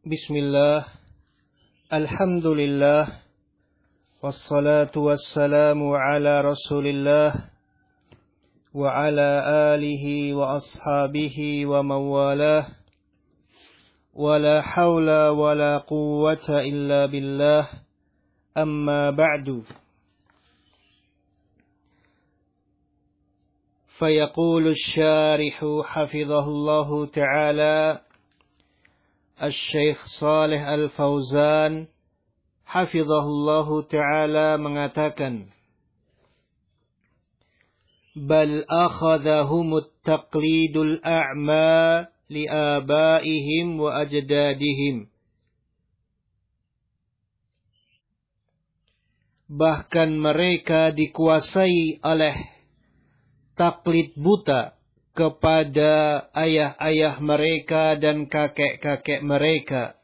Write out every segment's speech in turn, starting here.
Bismillah, alhamdulillah, wassalatu wassalamu ala rasulillah, wa ala alihi wa ashabihi wa mawalah, wa la hawla wa la quwwata illa billah, amma ba'du. Fayaqulu syarihu hafizahullahu ta'ala, Al-Syeikh Shalih Al-Fauzan hafizahullahu ta'ala mengatakan, bal akhadhahumut taqlidul a'ma li'abaihim wa ajdadihim. Bahkan mereka dikuasai oleh taklid buta kepada ayah-ayah mereka dan kakek-kakek mereka.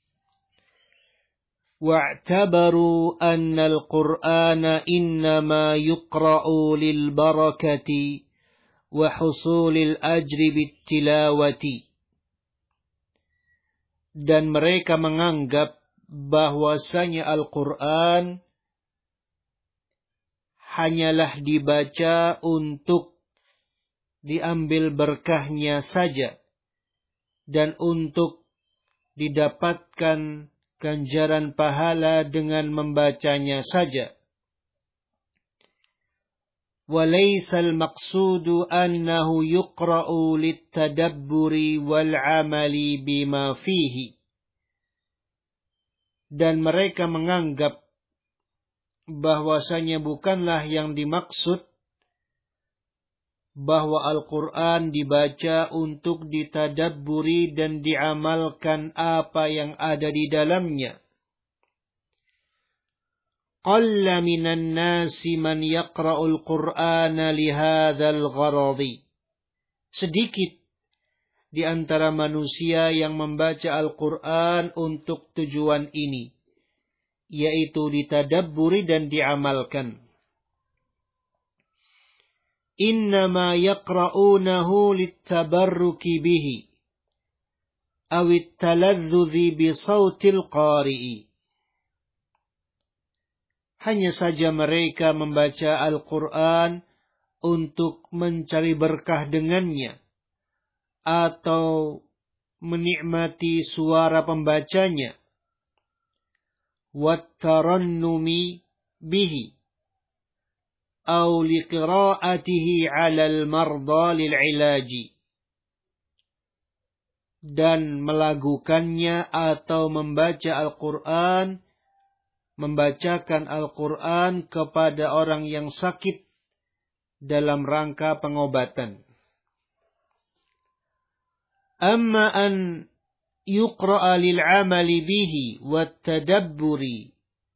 Wa'tabaru anna al-Qur'ana innama yuqra'u lil barakati wa husulil ajri bittilawati. Dan mereka menganggap bahwasanya Al-Qur'an hanyalah dibaca untuk diambil berkahnya saja dan untuk didapatkan ganjaran pahala dengan membacanya saja. Walaysal maqsudu annahu yuqra'u littadabburi wal 'amali bima fihi. Dan mereka menganggap bahwasanya bukanlah yang dimaksud bahwa Al-Quran dibaca untuk ditadabburi dan diamalkan apa yang ada di dalamnya. Qalla minan nasi man yaqra'ul Qur'ana lihadzal gharadi. Sedikit di antara manusia yang membaca Al-Quran untuk tujuan ini, yaitu ditadabburi dan diamalkan. Innama yaqra'unahu littabarruki bihi awit taladzudzi bisautil qari'i. Hanya saja mereka membaca Al-Quran untuk mencari berkah dengannya atau menikmati suara pembacanya. Wattarannumi bihi أو لقراءته على المرضى للعلاج. Dan melakukannya atau membaca Al-Quran, membacakan Al-Quran kepada orang yang sakit dalam rangka pengobatan. Amma an yuqra'a lil'amali bihi wattadabburi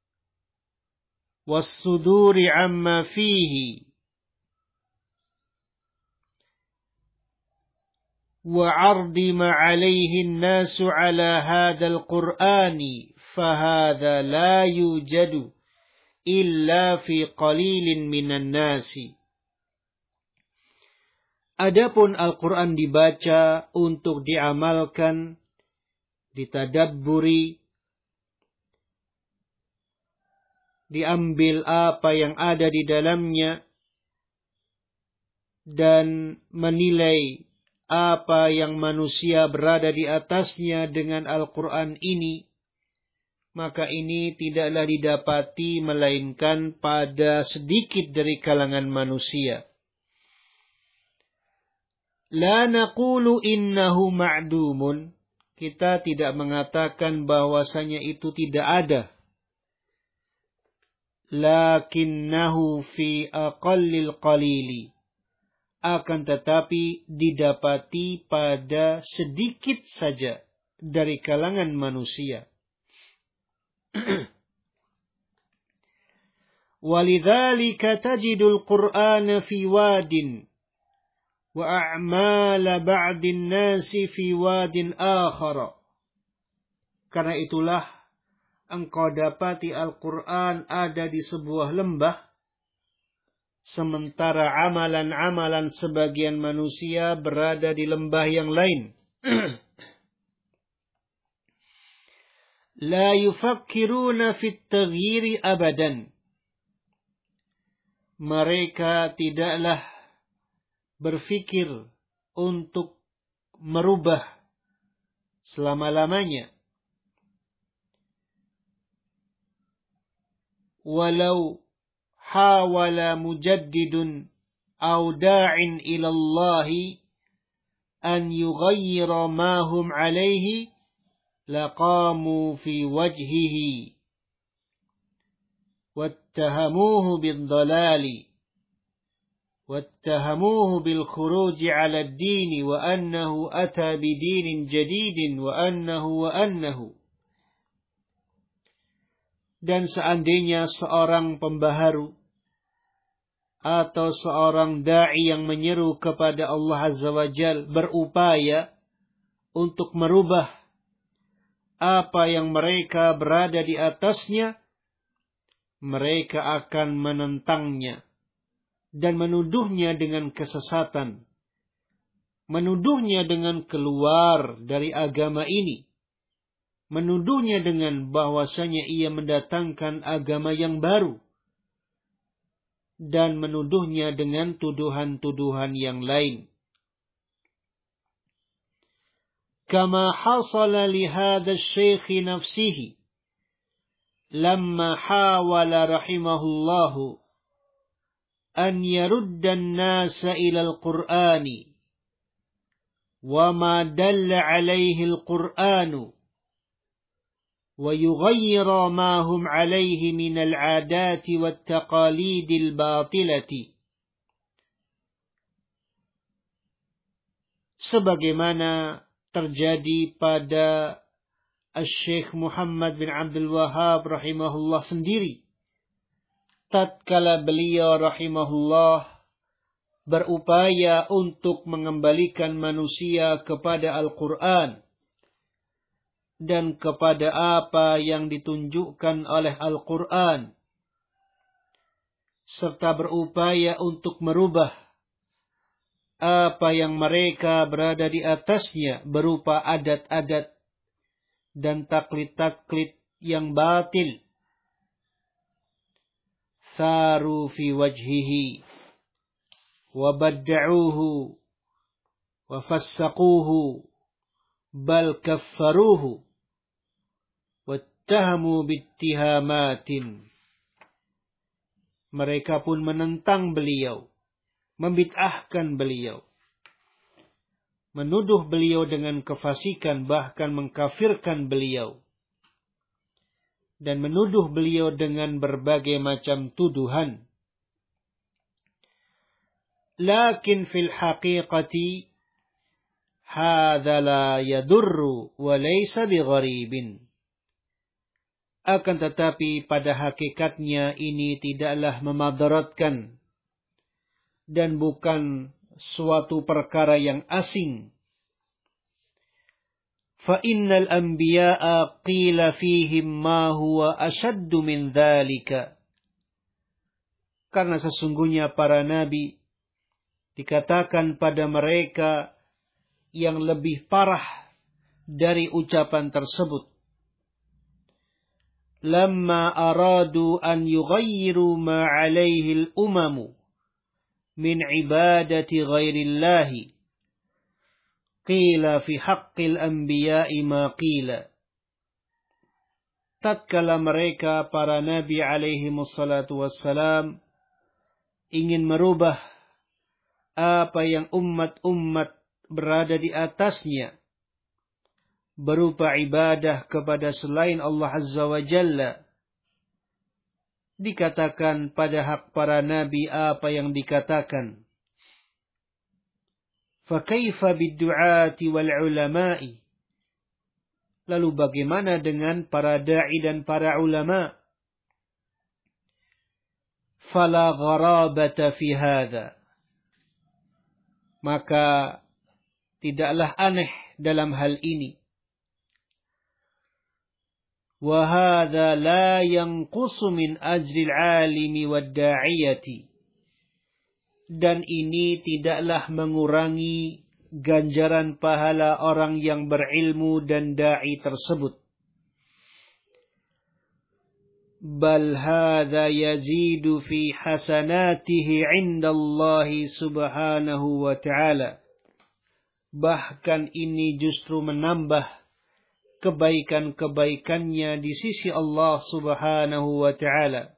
was-suduri amma fihi wa 'ardi ma 'alayhi an-nasu 'ala hadzal qur'ani fa hadza la yujadu illa fi qalilin minan nasi. Adapun Al-Quran dibaca untuk diamalkan, ditadabburi, diambil apa yang ada di dalamnya, dan menilai apa yang manusia berada di atasnya dengan Al-Quran ini, maka ini tidaklah didapati melainkan pada sedikit dari kalangan manusia. La naqulu innahu ma'dumun. Kita tidak mengatakan bahwasanya itu tidak ada. Lakinnahu fi aqallil qalili. Akan tetapi didapati pada sedikit saja dari kalangan manusia. Walidzalika tajidul Qur'ana fi wadin wa a'mala ba'din nasi fi wadin akhara. Karena itulah engkau dapati Al-Quran ada di sebuah lembah, sementara amalan-amalan sebagian manusia berada di lembah yang lain. la yufakkiruna fit taghyiri abadan. Mereka tidaklah berfikir untuk merubah selama-lamanya. Walau hawala mujaddidun aw da'in ila Allah an yughayyira ma hum alayhi laqamu fi wajhihi wattahamuhu bid-dhalali wattahamuhu bil khuruj 'ala ad-din wa annahu ata bidinin jadidin wa annahu. Dan seandainya seorang pembaharu atau seorang da'i yang menyeru kepada Allah Azza wa Jal berupaya untuk merubah apa yang mereka berada di atasnya, mereka akan menentangnya dan menuduhnya dengan kesesatan, menuduhnya dengan keluar dari agama ini, menuduhnya dengan bahwasanya ia mendatangkan agama yang baru, dan menuduhnya dengan tuduhan-tuduhan yang lain. Kama hasala li hadha asy-syaikh nafsihi lamma hawala rahimahullah an yarudda an-nasa ila al-Qur'ani wa ma dalla alayhi al-Qur'anu ويغير ما هم عليه من العادات والتقاليد الباطلة. Sebagaimana terjadi pada Syekh Muhammad bin Abdul Wahhab rahimahullah sendiri, tatkala beliau rahimahullah berupaya untuk mengembalikan manusia kepada Al-Quran dan kepada apa yang ditunjukkan oleh Al-Quran, serta berupaya untuk merubah apa yang mereka berada di atasnya berupa adat-adat dan taklid-taklid yang batil. Saru fi wajhihi wa badda'uhu wa fassaquhu bal kaffaruhu wattahamu bittihamatin. Mereka pun menentang beliau, membid'ahkan beliau, menuduh beliau dengan kefasikan, bahkan mengkafirkan beliau, dan menuduh beliau dengan berbagai macam tuduhan. Lakin fil haqiqati hadza la yadurru wa laysa bigharibin. Akan tetapi pada hakikatnya ini tidaklah memadaratkan dan bukan suatu perkara yang asing. Fa innal anbiya'a qila fihim ma huwa ashaddu min dzalika. Karena sesungguhnya para nabi dikatakan pada mereka yang lebih parah dari ucapan tersebut. Lamma aradu an yughayyiru ma 'alaihi al-umamu min ibadati ghairillahi qila fi haqqil anbiya'i ma qila. Tatkala mereka para nabi alaihi wassalatu wassalam ingin merubah apa yang umat-umat berada di atasnya berupa ibadah kepada selain Allah Azza wa Jalla, dikatakan pada hak para nabi apa yang dikatakan. Fa kaifa bid-du'ati wal ulama'i? Lalu bagaimana dengan para dai dan para ulama? Fala gharabata fi hadza. Maka tidaklah aneh dalam hal ini. Wa hadza la yanqusu min ajri al-'alimi wad-da'iyati. Dan ini tidaklah mengurangi ganjaran pahala orang yang berilmu dan da'i tersebut. bal hadza yazidu fi hasanatihi 'indallahi subhanahu wa ta'ala. Bahkan ini justru menambah kebaikan-kebaikannya di sisi Allah subhanahu wa ta'ala.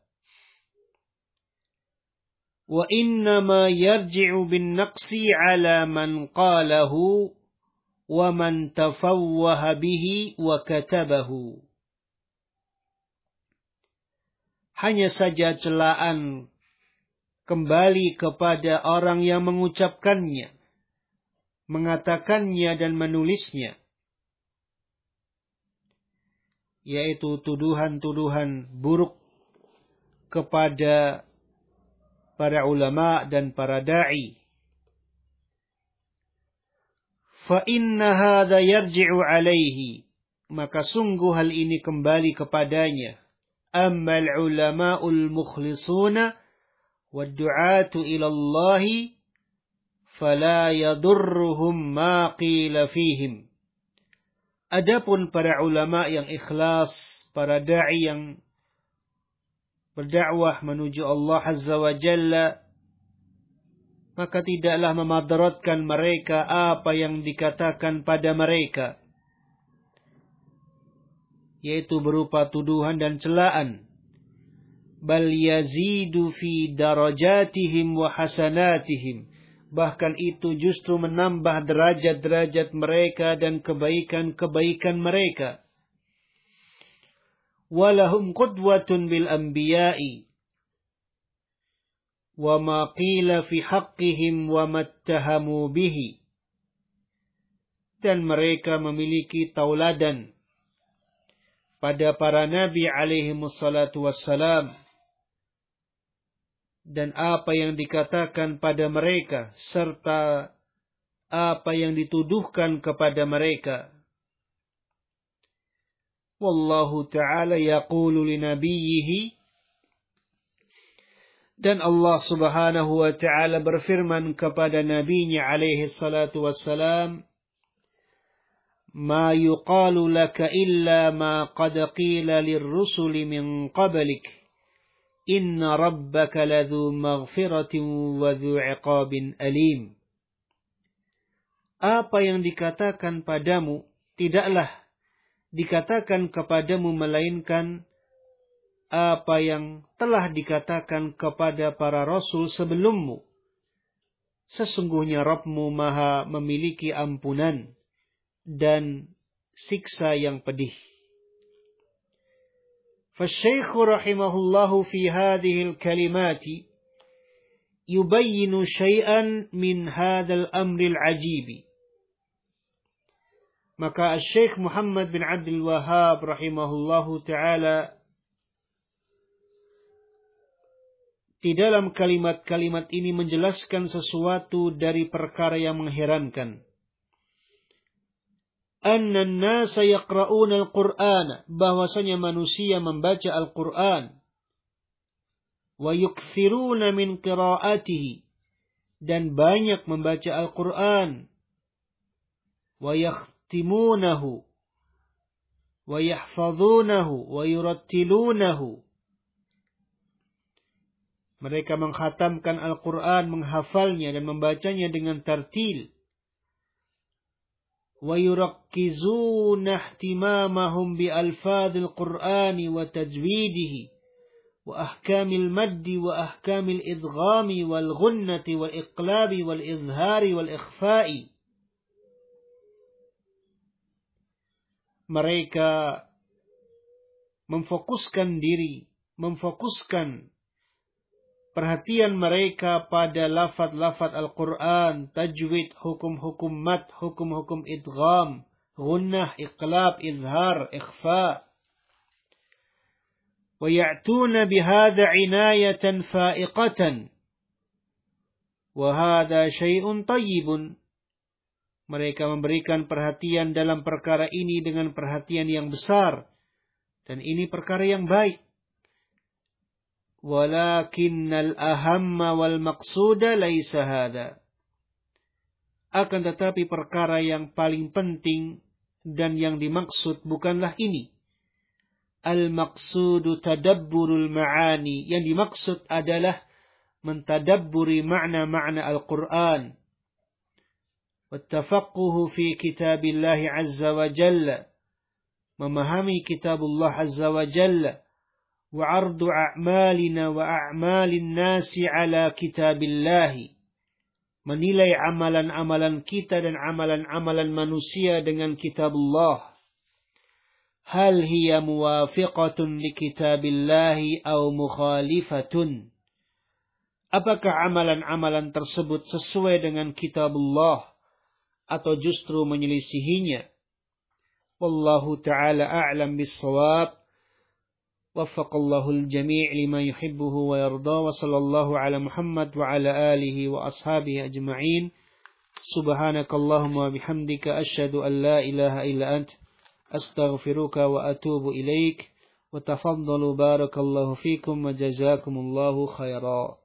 Wa innama yarji'u bin naqsi 'ala man qalahu wa man tafawwaha bihi wa katabahu. Hanya saja celaan kembali kepada orang yang mengucapkannya, mengatakannya dan menulisnya, yaitu tuduhan-tuduhan buruk kepada para ulama dan para da'i. Fa inna hadza yarji'u alaihi, maka sungguh hal ini kembali kepadanya. Ammal ulama'ul mukhlisuna wad du'atu ila Allah fala yadurruhum ma qila fihim. Adapun para ulama yang ikhlas, para da'i yang berdakwah menuju Allah Azza wa Jalla, maka tidaklah memadaratkan mereka apa yang dikatakan pada mereka, yaitu berupa tuduhan dan celaan. Bal yazidu fi darajatihim wa hasanatihim. Bahkan itu justru menambah derajat-derajat mereka dan kebaikan-kebaikan mereka. Walahum qudwatun bil anbiya'i wa ma qila fi haqqihim wa mattahamu bihi. Dan mereka memiliki tauladan pada para nabi alaihi wassalatu wassalam, dan apa yang dikatakan pada mereka serta apa yang dituduhkan kepada mereka. Wallahu ta'ala yaqulu li nabiyhi, dan Allah subhanahu wa ta'ala berfirman kepada nabinya alaihi salatu wassalam, ma yuqalu laka illa ma qad qila lirrusuli min qablik, inna rabbaka ladhu maghfiratin wa dhu iqabin alim. Apa yang dikatakan padamu tidaklah dikatakan kepadamu melainkan apa yang telah dikatakan kepada para rasul sebelummu. Sesungguhnya Rabbmu Maha memiliki ampunan dan siksa yang pedih. فالشيخ رحمه الله في هذه الكلمات يبين شيئا من هذا الأمر العجيب. Maka Syekh Muhammad bin Abdul Wahhab rahimahullahu ta'ala di dalam kalimat-kalimat ini menjelaskan sesuatu dari perkara yang mengherankan. Anna an-nasa yaqra'una al-Qur'an, bahwasanya manusia membaca Al-Qur'an, wa yukthiruna min qira'atihi, dan banyak membaca Al-Qur'an, wa yakhtimunahu wa yahfazunahu wa yurattilunahu. Mereka mengkhatamkan Al-Qur'an, menghafalnya dan membacanya dengan tartil. ويركزون اهتمامهم بألفاظ القرآن وتجويده وأحكام المد وأحكام الإدغام والغنة والإقلاب والإظهار والإخفاء. Mereka memfokuskan perhatian mereka pada lafaz-lafaz Al-Quran, tajwid, hukum-hukum mad, hukum-hukum idgham, gunnah, iqlab, izhar, ikhfa. Wa ya'tuna bihadha inayatan fa'iqatan. Wa hadha syai'un tayyibun. Mereka memberikan perhatian dalam perkara ini dengan perhatian yang besar. Dan ini perkara yang baik. Walakinnal ahamma wal maqsuda laisa hadha. Akan tetapi perkara yang paling penting dan yang dimaksud bukanlah ini. al-maqsudu tadabburul ma'ani. Yang dimaksud adalah mentadabburi makna-makna Al-Quran. Wattafaqquhu fi kitabillahi azza wa jalla. Memahami kitabullah azza wa jalla. Wa ardu a'malina wa a'malin nasi ala kitabillahi. Menilai amalan-amalan kita dan amalan-amalan manusia dengan kitabullah. Hal hiya muwafiqatun li kitabillahi aw mukhalifatun. Apakah amalan-amalan tersebut sesuai dengan kitabullah atau justru menyelisihinya? Wallahu ta'ala a'lam bis-shawab. Waffaqallahu al-jami' lima yuhibbuhu wa yarda. Wa sallallahu ala Muhammad wa ala alihi wa ashabihi ajma'in. Subhanakallahumma wa bihamdika asyhadu an la ilaha illa ant astaghfiruka wa atubu ilaik. Wa tafaddalu barakallahu fikum wa jazakumullahu khairan.